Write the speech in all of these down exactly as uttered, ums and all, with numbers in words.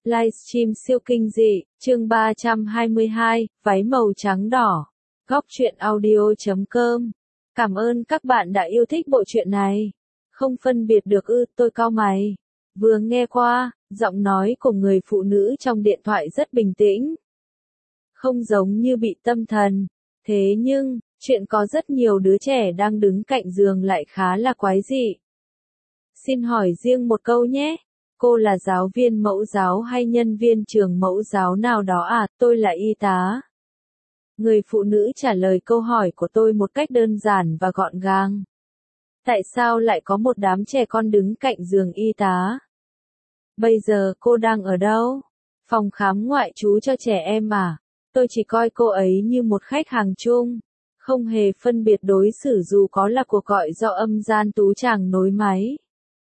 Livestream siêu kinh dị, chương ba trăm hai mươi hai, váy màu trắng đỏ. Góc truyện audio chấm com. Cảm ơn các bạn đã yêu thích bộ truyện này. Không phân biệt được ư, tôi cau mày. Vừa nghe qua, giọng nói của người phụ nữ trong điện thoại rất bình tĩnh. Không giống như bị tâm thần. Thế nhưng, chuyện có rất nhiều đứa trẻ đang đứng cạnh giường lại khá là quái dị. Xin hỏi riêng một câu nhé. Cô là giáo viên mẫu giáo hay nhân viên trường mẫu giáo nào đó à? Tôi là y tá. Người phụ nữ trả lời câu hỏi của tôi một cách đơn giản và gọn gàng. Tại sao lại có một đám trẻ con đứng cạnh giường y tá? Bây giờ cô đang ở đâu? Phòng khám ngoại trú cho trẻ em à? Tôi chỉ coi cô ấy như một khách hàng chung, không hề phân biệt đối xử dù có là cuộc gọi do âm gian tú tràng nối máy.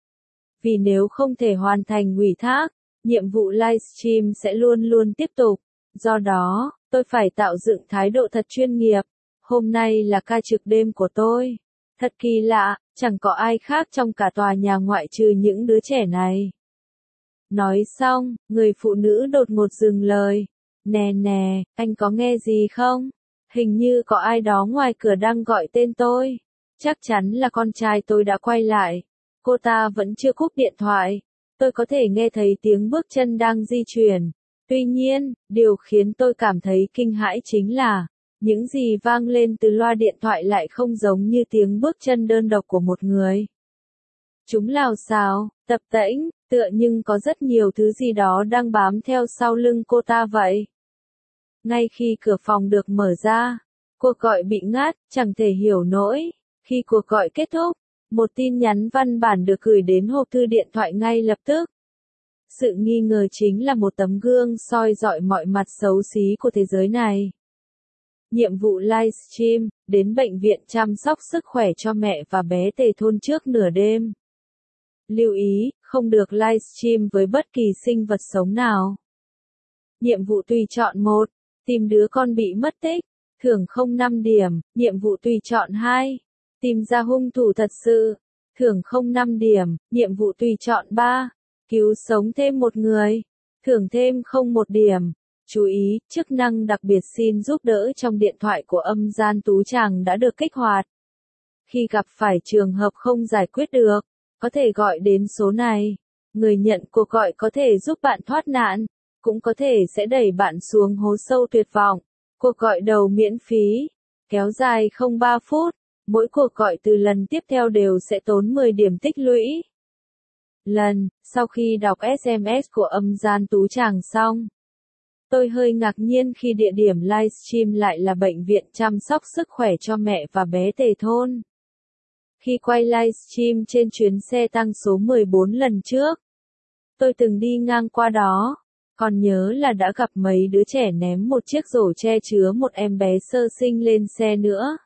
Vì nếu không thể hoàn thành ủy thác, nhiệm vụ livestream sẽ luôn luôn tiếp tục. Do đó, tôi phải tạo dựng thái độ thật chuyên nghiệp. Hôm nay là ca trực đêm của tôi. Thật kỳ lạ, chẳng có ai khác trong cả tòa nhà ngoại trừ những đứa trẻ này. Nói xong, người phụ nữ đột ngột dừng lời. Nè nè, anh có nghe gì không? Hình như có ai đó ngoài cửa đang gọi tên tôi. Chắc chắn là con trai tôi đã quay lại. Cô ta vẫn chưa cúp điện thoại. Tôi có thể nghe thấy tiếng bước chân đang di chuyển. Tuy nhiên, điều khiến tôi cảm thấy kinh hãi chính là, những gì vang lên từ loa điện thoại lại không giống như tiếng bước chân đơn độc của một người. Chúng lào xào, tập tễnh, tựa nhưng có rất nhiều thứ gì đó đang bám theo sau lưng cô ta vậy. Ngay khi cửa phòng được mở ra, cuộc gọi bị ngắt, chẳng thể hiểu nổi. Khi cuộc gọi kết thúc, một tin nhắn văn bản được gửi đến hộp thư điện thoại ngay lập tức. Sự nghi ngờ chính là một tấm gương soi rọi mọi mặt xấu xí của thế giới này. Nhiệm vụ livestream, đến bệnh viện chăm sóc sức khỏe cho mẹ và bé Tề Thôn trước nửa đêm. Lưu ý, không được livestream với bất kỳ sinh vật sống nào. Nhiệm vụ tùy chọn một, tìm đứa con bị mất tích, thưởng không năm điểm. Nhiệm vụ tùy chọn hai, tìm ra hung thủ thật sự, thưởng không năm điểm. Nhiệm vụ tùy chọn ba, cứu sống thêm một người, thưởng thêm không một điểm. Chú ý, chức năng đặc biệt xin giúp đỡ trong điện thoại của âm gian tú tràng đã được kích hoạt. Khi gặp phải trường hợp không giải quyết được, có thể gọi đến số này. Người nhận cuộc gọi có thể giúp bạn thoát nạn, cũng có thể sẽ đẩy bạn xuống hố sâu tuyệt vọng. Cuộc gọi đầu miễn phí, kéo dài không ba phút. Mỗi cuộc gọi từ lần tiếp theo đều sẽ tốn mười điểm tích lũy. Lần, sau khi đọc ét em ét của âm gian tú tràng xong, tôi hơi ngạc nhiên khi địa điểm livestream lại là bệnh viện chăm sóc sức khỏe cho mẹ và bé Tề Thôn. Khi quay livestream trên chuyến xe tăng số mười bốn lần trước, tôi từng đi ngang qua đó, còn nhớ là đã gặp mấy đứa trẻ ném một chiếc rổ che chứa một em bé sơ sinh lên xe nữa.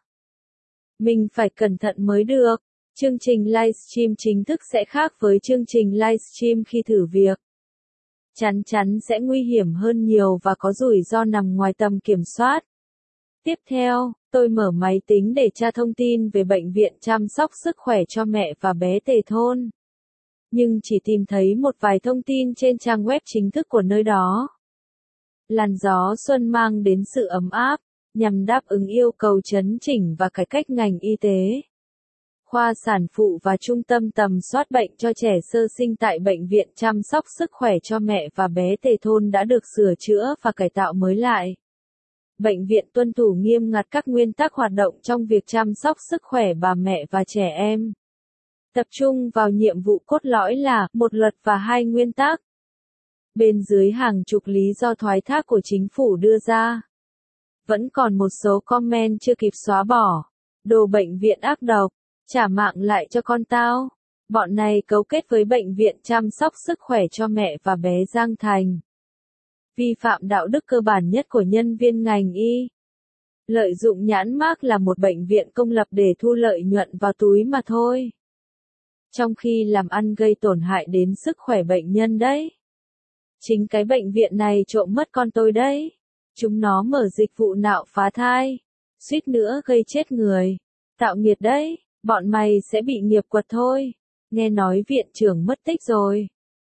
Mình phải cẩn thận mới được. Chương trình livestream chính thức sẽ khác với chương trình livestream khi thử việc. Chắn chắn sẽ nguy hiểm hơn nhiều và có rủi ro nằm ngoài tầm kiểm soát. Tiếp theo, tôi mở máy tính để tra thông tin về bệnh viện chăm sóc sức khỏe cho mẹ và bé Tề Thôn. Nhưng chỉ tìm thấy một vài thông tin trên trang web chính thức của nơi đó. Làn gió xuân mang đến sự ấm áp, nhằm đáp ứng yêu cầu chấn chỉnh và cải cách ngành y tế. Khoa sản phụ và trung tâm tầm soát bệnh cho trẻ sơ sinh tại bệnh viện chăm sóc sức khỏe cho mẹ và bé Tề Thôn đã được sửa chữa và cải tạo mới lại. Bệnh viện tuân thủ nghiêm ngặt các nguyên tắc hoạt động trong việc chăm sóc sức khỏe bà mẹ và trẻ em. Tập trung vào nhiệm vụ cốt lõi là một luật và hai nguyên tắc. Bên dưới hàng chục lý do thoái thác của chính phủ đưa ra, vẫn còn một số comment chưa kịp xóa bỏ. Đồ bệnh viện ác độc, trả mạng lại cho con tao. Bọn này cấu kết với bệnh viện chăm sóc sức khỏe cho mẹ và bé Giang Thành. Vi phạm đạo đức cơ bản nhất của nhân viên ngành y. Lợi dụng nhãn mác là một bệnh viện công lập để thu lợi nhuận vào túi mà thôi. Trong khi làm ăn gây tổn hại đến sức khỏe bệnh nhân đấy. Chính cái bệnh viện này trộm mất con tôi đấy. Chúng nó mở dịch vụ nạo phá thai, suýt nữa gây chết người. Tạo nghiệt đấy, bọn mày sẽ bị nghiệp quật thôi. Nghe nói viện trưởng mất tích rồi.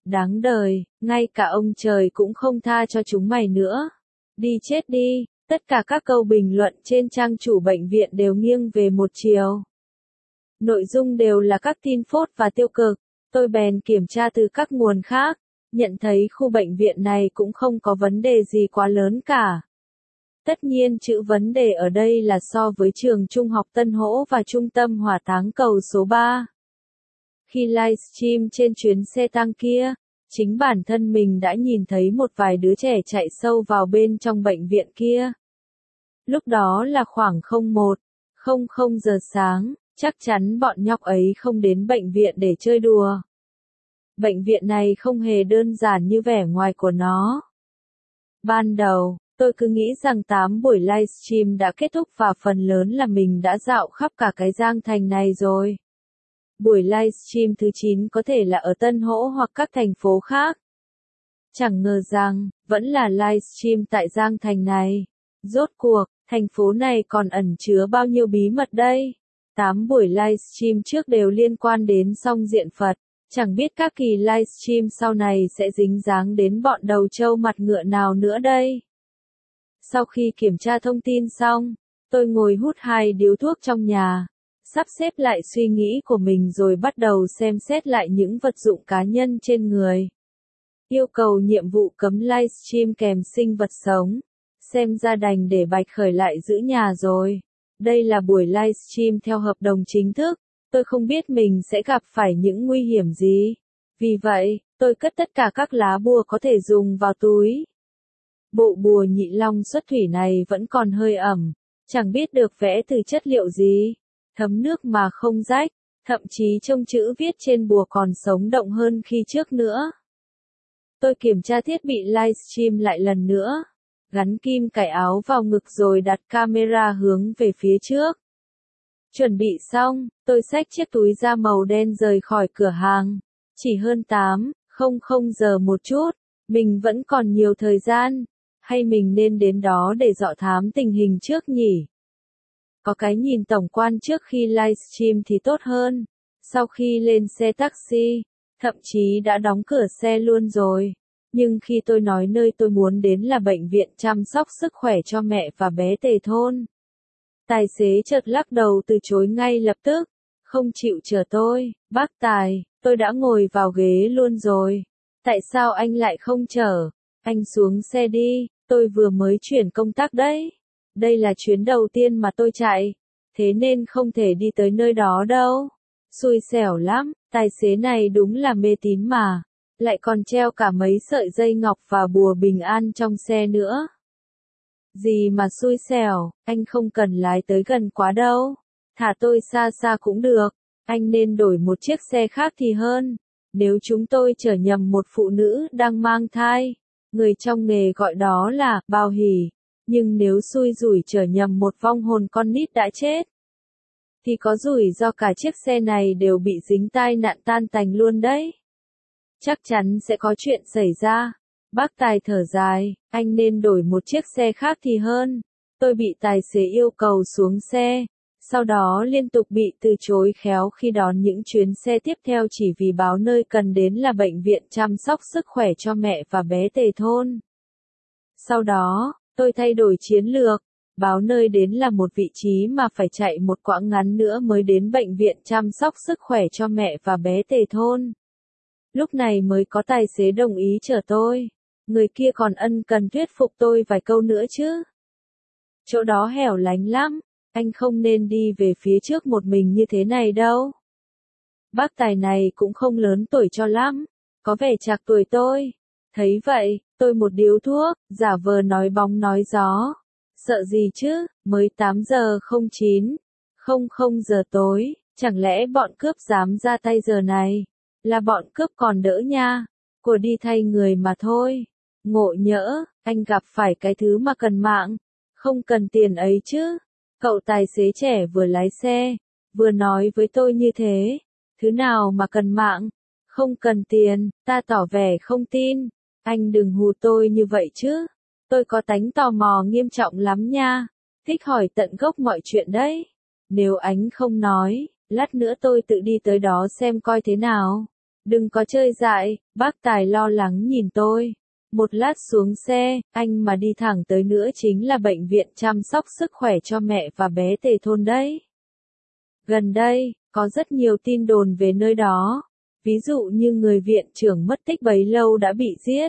Đáng đời, ngay cả ông trời cũng không tha cho chúng mày nữa. Đi chết đi, tất cả các câu bình luận trên trang chủ bệnh viện đều nghiêng về một chiều. Nội dung đều là các tin phốt và tiêu cực, tôi bèn kiểm tra từ các nguồn khác, nhận thấy khu bệnh viện này cũng không có vấn đề gì quá lớn cả. Tất nhiên chữ vấn đề ở đây là so với trường trung học Tân Hỗ và trung tâm hỏa táng cầu số ba. Khi livestream trên chuyến xe tang kia, chính bản thân mình đã nhìn thấy một vài đứa trẻ chạy sâu vào bên trong bệnh viện kia. Lúc đó là khoảng không một, không không giờ sáng, chắc chắn bọn nhóc ấy không đến bệnh viện để chơi đùa. Bệnh viện này không hề đơn giản như vẻ ngoài của nó. Ban đầu, tôi cứ nghĩ rằng tám buổi livestream đã kết thúc và phần lớn là mình đã dạo khắp cả cái Giang Thành này rồi. Buổi livestream thứ chín có thể là ở Tân Hỗ hoặc các thành phố khác. Chẳng ngờ rằng, vẫn là livestream tại Giang Thành này. Rốt cuộc, thành phố này còn ẩn chứa bao nhiêu bí mật đây? tám buổi livestream trước đều liên quan đến Song Diện Phật. Chẳng biết các kỳ livestream sau này sẽ dính dáng đến bọn đầu trâu mặt ngựa nào nữa đây. Sau khi kiểm tra thông tin xong, tôi ngồi hút hai điếu thuốc trong nhà, sắp xếp lại suy nghĩ của mình rồi bắt đầu xem xét lại những vật dụng cá nhân trên người. Yêu cầu nhiệm vụ cấm livestream kèm sinh vật sống. Xem ra đành để Bạch Khởi lại giữ nhà rồi. Đây là buổi livestream theo hợp đồng chính thức. Tôi không biết mình sẽ gặp phải những nguy hiểm gì. Vì vậy, tôi cất tất cả các lá bùa có thể dùng vào túi. Bộ bùa nhị long xuất thủy này vẫn còn hơi ẩm. Chẳng biết được vẽ từ chất liệu gì. Thấm nước mà không rách. Thậm chí trông chữ viết trên bùa còn sống động hơn khi trước nữa. Tôi kiểm tra thiết bị livestream lại lần nữa. Gắn kim cài áo vào ngực rồi đặt camera hướng về phía trước. Chuẩn bị xong, tôi xách chiếc túi da màu đen rời khỏi cửa hàng. Chỉ hơn tám, không không giờ một chút, mình vẫn còn nhiều thời gian. Hay mình nên đến đó để dò thám tình hình trước nhỉ? Có cái nhìn tổng quan trước khi livestream thì tốt hơn. Sau khi lên xe taxi, thậm chí đã đóng cửa xe luôn rồi. Nhưng khi tôi nói nơi tôi muốn đến là bệnh viện chăm sóc sức khỏe cho mẹ và bé Tề Thôn. Tài xế chợt lắc đầu từ chối ngay lập tức, không chịu chờ tôi. Bác Tài, tôi đã ngồi vào ghế luôn rồi. Tại sao anh lại không chở? Anh xuống xe đi, tôi vừa mới chuyển công tác đấy. Đây là chuyến đầu tiên mà tôi chạy, thế nên không thể đi tới nơi đó đâu. Xui xẻo lắm, tài xế này đúng là mê tín mà. Lại còn treo cả mấy sợi dây ngọc và bùa bình an trong xe nữa. Gì mà xui xẻo, anh không cần lái tới gần quá đâu. Thả tôi xa xa cũng được, anh nên đổi một chiếc xe khác thì hơn. Nếu chúng tôi chở nhầm một phụ nữ đang mang thai, người trong nghề gọi đó là bao hỉ. Nhưng nếu xui rủi chở nhầm một vong hồn con nít đã chết, thì có rủi do cả chiếc xe này đều bị dính tai nạn tan tành luôn đấy. Chắc chắn sẽ có chuyện xảy ra. Bác Tài thở dài, anh nên đổi một chiếc xe khác thì hơn. Tôi bị tài xế yêu cầu xuống xe, sau đó liên tục bị từ chối khéo khi đón những chuyến xe tiếp theo chỉ vì báo nơi cần đến là bệnh viện chăm sóc sức khỏe cho mẹ và bé Tề Thôn. Sau đó, tôi thay đổi chiến lược, báo nơi đến là một vị trí mà phải chạy một quãng ngắn nữa mới đến bệnh viện chăm sóc sức khỏe cho mẹ và bé Tề Thôn. Lúc này mới có tài xế đồng ý chở tôi. Người kia còn ân cần thuyết phục tôi vài câu nữa chứ. Chỗ đó hẻo lánh lắm, anh không nên đi về phía trước một mình như thế này đâu. Bác Tài này cũng không lớn tuổi cho lắm, có vẻ chạc tuổi tôi. Thấy vậy, tôi một điếu thuốc, giả vờ nói bóng nói gió. Sợ gì chứ, mới tám giờ không chín, không không giờ tối, chẳng lẽ bọn cướp dám ra tay giờ này? Là bọn cướp còn đỡ nha, của đi thay người mà thôi. Ngộ nhỡ, anh gặp phải cái thứ mà cần mạng, không cần tiền ấy chứ. Cậu tài xế trẻ vừa lái xe, vừa nói với tôi như thế. Thứ nào mà cần mạng, không cần tiền, ta tỏ vẻ không tin. Anh đừng hù tôi như vậy chứ. Tôi có tánh tò mò nghiêm trọng lắm nha. Thích hỏi tận gốc mọi chuyện đấy. Nếu anh không nói, lát nữa tôi tự đi tới đó xem coi thế nào. Đừng có chơi dại, bác Tài lo lắng nhìn tôi. Một lát xuống xe, anh mà đi thẳng tới nữa chính là bệnh viện chăm sóc sức khỏe cho mẹ và bé Tề Thôn đấy. Gần đây, có rất nhiều tin đồn về nơi đó. Ví dụ như người viện trưởng mất tích bấy lâu đã bị giết.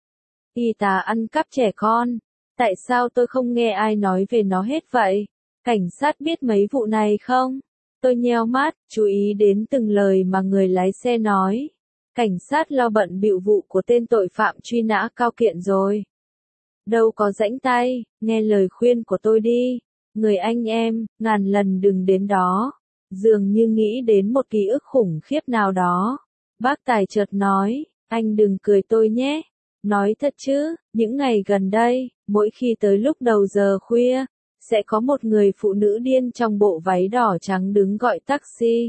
Y tá ăn cắp trẻ con. Tại sao tôi không nghe ai nói về nó hết vậy? Cảnh sát biết mấy vụ này không? Tôi nheo mắt, chú ý đến từng lời mà người lái xe nói. Cảnh sát lo bận bịu vụ của tên tội phạm truy nã cao kiện rồi. Đâu có rãnh tay, nghe lời khuyên của tôi đi. Người anh em, ngàn lần đừng đến đó. Dường như nghĩ đến một ký ức khủng khiếp nào đó. Bác Tài chợt nói, anh đừng cười tôi nhé. Nói thật chứ, những ngày gần đây, mỗi khi tới lúc đầu giờ khuya, sẽ có một người phụ nữ điên trong bộ váy đỏ trắng đứng gọi taxi.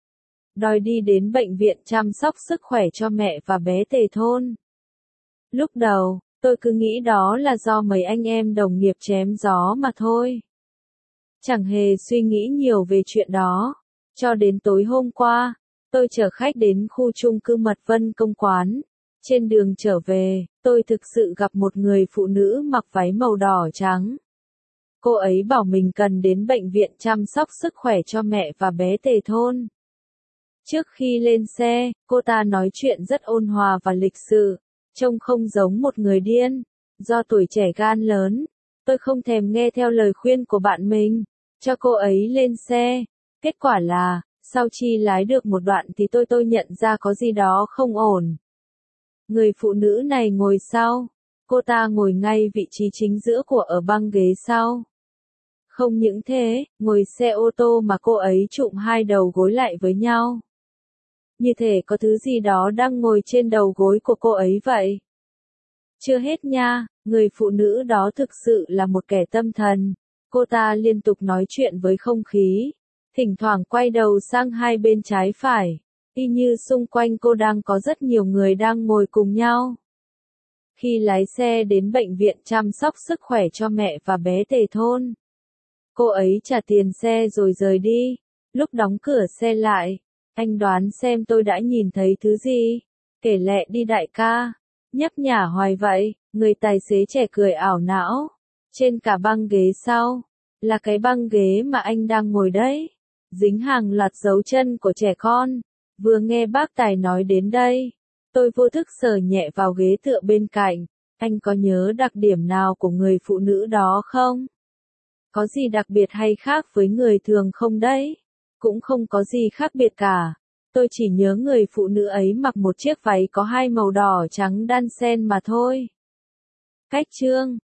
Đòi đi đến bệnh viện chăm sóc sức khỏe cho mẹ và bé Tề Thôn. Lúc đầu, tôi cứ nghĩ đó là do mấy anh em đồng nghiệp chém gió mà thôi. Chẳng hề suy nghĩ nhiều về chuyện đó. Cho đến tối hôm qua, tôi chở khách đến khu chung cư Mật Vân Công Quán. Trên đường trở về, tôi thực sự gặp một người phụ nữ mặc váy màu đỏ trắng. Cô ấy bảo mình cần đến bệnh viện chăm sóc sức khỏe cho mẹ và bé Tề Thôn. Trước khi lên xe, cô ta nói chuyện rất ôn hòa và lịch sự, trông không giống một người điên. Do tuổi trẻ gan lớn, tôi không thèm nghe theo lời khuyên của bạn mình, cho cô ấy lên xe. Kết quả là, sau khi lái được một đoạn thì tôi tôi nhận ra có gì đó không ổn. Người phụ nữ này ngồi sau, cô ta ngồi ngay vị trí chính giữa của ở băng ghế sau. Không những thế, ngồi xe ô tô mà cô ấy trụm hai đầu gối lại với nhau. Như thể có thứ gì đó đang ngồi trên đầu gối của cô ấy vậy. Chưa hết nha, người phụ nữ đó thực sự là một kẻ tâm thần. Cô ta liên tục nói chuyện với không khí, thỉnh thoảng quay đầu sang hai bên trái phải, y như xung quanh cô đang có rất nhiều người đang ngồi cùng nhau. Khi lái xe đến bệnh viện chăm sóc sức khỏe cho mẹ và bé Tề Thôn, cô ấy trả tiền xe rồi rời đi. Lúc đóng cửa xe lại, anh đoán xem tôi đã nhìn thấy thứ gì? Kể lẹ đi đại ca. Nhấp nhả hoài vậy, người tài xế trẻ cười ảo não. Trên cả băng ghế sau, là cái băng ghế mà anh đang ngồi đấy. Dính hàng loạt dấu chân của trẻ con. Vừa nghe bác Tài nói đến đây, tôi vô thức sờ nhẹ vào ghế tựa bên cạnh. Anh có nhớ đặc điểm nào của người phụ nữ đó không? Có gì đặc biệt hay khác với người thường không đấy? Cũng không có gì khác biệt cả. Tôi chỉ nhớ người phụ nữ ấy mặc một chiếc váy có hai màu đỏ trắng đan xen mà thôi. Cách chương